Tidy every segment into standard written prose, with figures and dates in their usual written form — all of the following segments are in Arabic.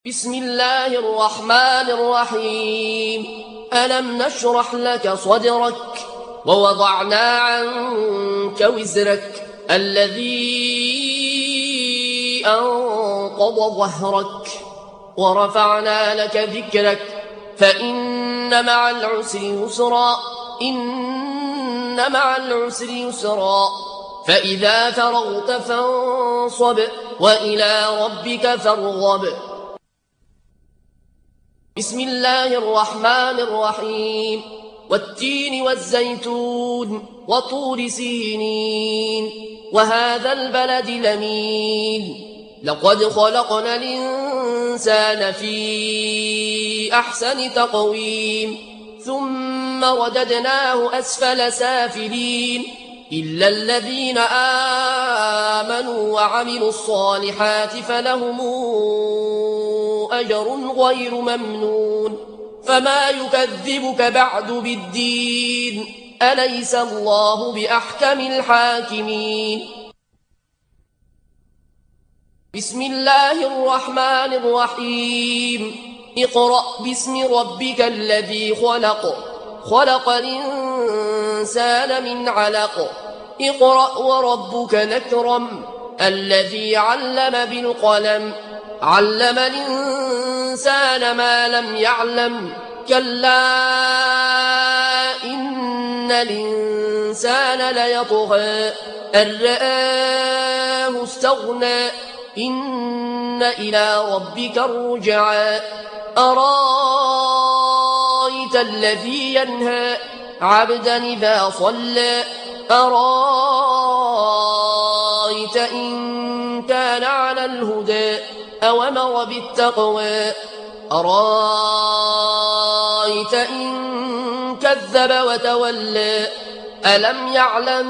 بسم الله الرحمن الرحيم. ألم نشرح لك صدرك ووضعنا عنك وزرك الذي أنقض ظهرك ورفعنا لك ذكرك فإن مع العسر يسرا إن مع العسر يسرا فإذا فرغت فانصب وإلى ربك فارغب. بسم الله الرحمن الرحيم. والتين والزيتون وطور سينين وهذا البلد الأمين لقد خلقنا الإنسان في أحسن تقويم ثم رددناه أسفل سافلين إلا الذين آمنوا وعملوا الصالحات فلهم أجر غير ممنون. فما يكذبك بعد بالدين أليس الله بأحكم الحاكمين. بسم الله الرحمن الرحيم. اقرأ باسم ربك الذي خلق خلق الإنسان من علق اقرأ وربك الأكرم الذي علم بالقلم علم الإنسان ما لم يعلم كلا إن الإنسان ليطغى أن رآه استغنى إن إلى ربك الرجعى أرايت الذي ينهى عبدا إذا صلى أرايت إن كان على الهدى أوامر بالتقوى أرايت إن كذب وتولى ألم يعلم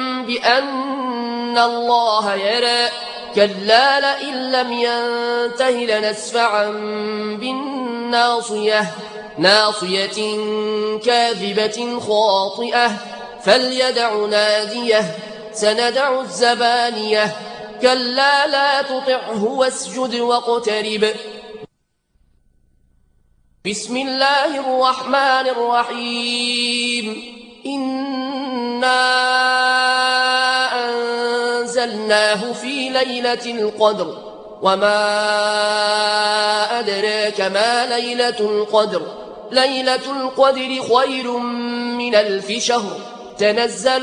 بأن الله يرى كلا لئن لم ينته لنسفعا بالناصية ناصية كاذبة خاطئة فليدع ناديه سندع الزبانية كلا لا تطعه واسجد واقترب. بسم الله الرحمن الرحيم. إنا أنزلناه في ليلة القدر وما أدراك ما ليلة القدر ليلة القدر خير من 1000 شهر تنزل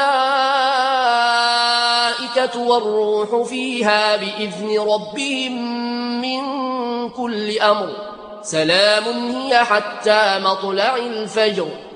الملائكة والروح فيها بإذن ربهم من كل أمر سلام هي حتى مطلع الفجر